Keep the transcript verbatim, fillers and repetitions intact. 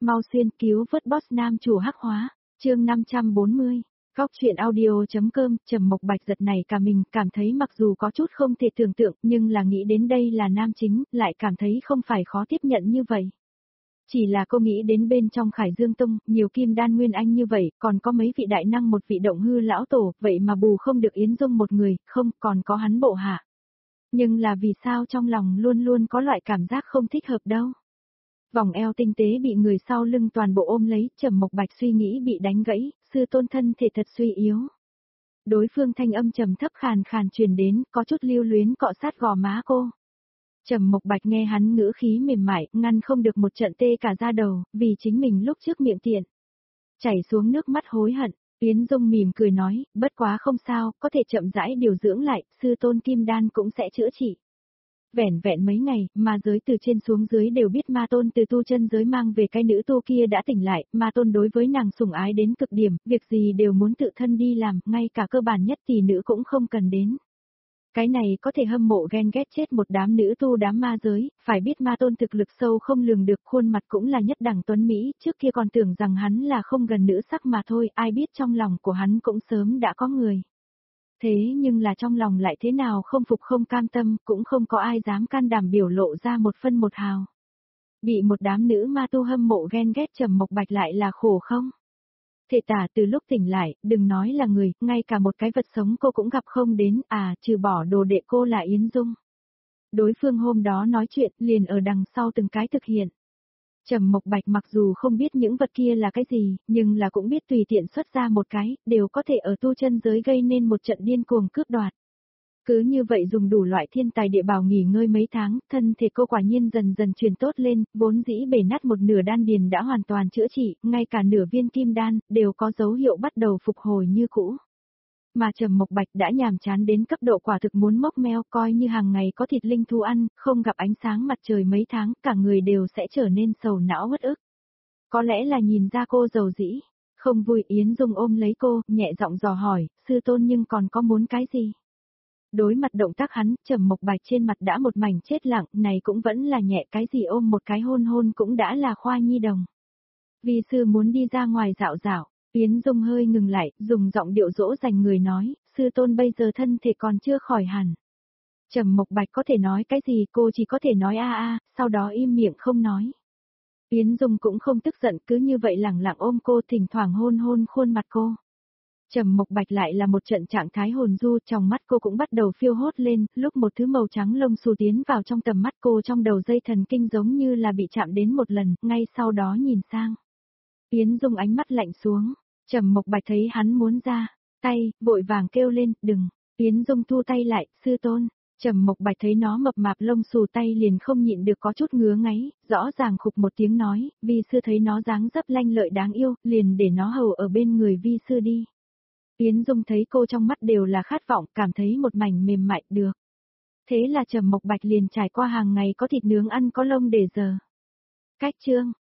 mau xuyên cứu vớt boss nam chủ hắc hóa, chương năm trăm bốn mươi. Góc chuyện audio.com, Trầm Mộc Bạch giật này cả mình, cảm thấy mặc dù có chút không thể tưởng tượng, nhưng là nghĩ đến đây là nam chính, lại cảm thấy không phải khó tiếp nhận như vậy. Chỉ là cô nghĩ đến bên trong Khải Dương Tông, nhiều kim đan nguyên anh như vậy, còn có mấy vị đại năng một vị động hư lão tổ, vậy mà bù không được Yến Dung một người, không, còn có hắn bộ hạ. Nhưng là vì sao trong lòng luôn luôn có loại cảm giác không thích hợp đâu. Vòng eo tinh tế bị người sau lưng toàn bộ ôm lấy, Trầm Mộc Bạch suy nghĩ bị đánh gãy, sư tôn thân thể thật suy yếu. Đối phương thanh âm trầm thấp khàn khàn truyền đến, có chút lưu luyến cọ sát gò má cô. Trầm Mộc Bạch nghe hắn ngữ khí mềm mại, ngăn không được một trận tê cả da đầu, vì chính mình lúc trước miệng tiện. Chảy xuống nước mắt hối hận, Yến Dung mỉm cười nói, bất quá không sao, có thể chậm rãi điều dưỡng lại, sư tôn kim đan cũng sẽ chữa trị. Vẻn vẹn mấy ngày, ma giới từ trên xuống dưới đều biết ma tôn từ tu chân giới mang về cái nữ tu kia đã tỉnh lại, ma tôn đối với nàng sủng ái đến cực điểm, việc gì đều muốn tự thân đi làm, ngay cả cơ bản nhất tỷ nữ cũng không cần đến. Cái này có thể hâm mộ ghen ghét chết một đám nữ tu đám ma giới, phải biết ma tôn thực lực sâu không lường được, khuôn mặt cũng là nhất đẳng tuấn Mỹ, trước kia còn tưởng rằng hắn là không gần nữ sắc mà thôi, ai biết trong lòng của hắn cũng sớm đã có người. Thế nhưng là trong lòng lại thế nào không phục không cam tâm, cũng không có ai dám can đảm biểu lộ ra một phân một hào. Bị một đám nữ ma tu hâm mộ ghen ghét, Trầm Mộc Bạch lại là khổ không? Thể tả từ lúc tỉnh lại, đừng nói là người, ngay cả một cái vật sống cô cũng gặp không đến, à, trừ bỏ đồ đệ cô là Yến Dung. Đối phương hôm đó nói chuyện, liền ở đằng sau từng cái thực hiện. Trầm Mộc Bạch mặc dù không biết những vật kia là cái gì, nhưng là cũng biết tùy tiện xuất ra một cái, đều có thể ở tu chân giới gây nên một trận điên cuồng cướp đoạt. Cứ như vậy dùng đủ loại thiên tài địa bảo nghỉ ngơi mấy tháng, thân thể cô quả nhiên dần dần chuyển tốt lên, vốn dĩ bể nát một nửa đan điền đã hoàn toàn chữa trị, ngay cả nửa viên kim đan, đều có dấu hiệu bắt đầu phục hồi như cũ. Mà Trầm Mộc Bạch đã nhàm chán đến cấp độ quả thực muốn mốc meo, coi như hàng ngày có thịt linh thú ăn, không gặp ánh sáng mặt trời mấy tháng, cả người đều sẽ trở nên sầu não uất ức. Có lẽ là nhìn ra cô giàu dĩ, không vui, Yến Dung ôm lấy cô, nhẹ giọng dò hỏi, sư tôn nhưng còn có muốn cái gì? Đối mặt động tác hắn, Trầm Mộc Bạch trên mặt đã một mảnh chết lặng, này cũng vẫn là nhẹ, cái gì ôm một cái hôn hôn cũng đã là khoa nhi đồng. Vi sư muốn đi ra ngoài dạo dạo. Yến Dung hơi ngừng lại, dùng giọng điệu dỗ dành người nói, sư tôn bây giờ thân thể còn chưa khỏi hẳn. Trầm Mộc Bạch có thể nói cái gì, cô chỉ có thể nói a a, sau đó im miệng không nói. Yến Dung cũng không tức giận, cứ như vậy lẳng lặng ôm cô, thỉnh thoảng hôn hôn khuôn mặt cô. Trầm Mộc Bạch lại là một trận trạng thái hồn du, trong mắt cô cũng bắt đầu phiêu hốt lên, lúc một thứ màu trắng lông xù tiến vào trong tầm mắt cô, trong đầu dây thần kinh giống như là bị chạm đến một lần, ngay sau đó nhìn sang. Yến Dung ánh mắt lạnh xuống. Trầm Mộc Bạch thấy hắn muốn ra tay, vội vàng kêu lên, đừng. Yến Dung thu tay lại, sư tôn. Trầm Mộc Bạch thấy nó mập mạp lông xù tay liền không nhịn được có chút ngứa ngáy, rõ ràng khục một tiếng nói, vi sư thấy nó dáng dấp lanh lợi đáng yêu, liền để nó hầu ở bên người vi sư đi. Yến Dung thấy cô trong mắt đều là khát vọng, cảm thấy một mảnh mềm mại, được. Thế là Trầm Mộc Bạch liền trải qua hàng ngày có thịt nướng ăn có lông để giờ. Cách chương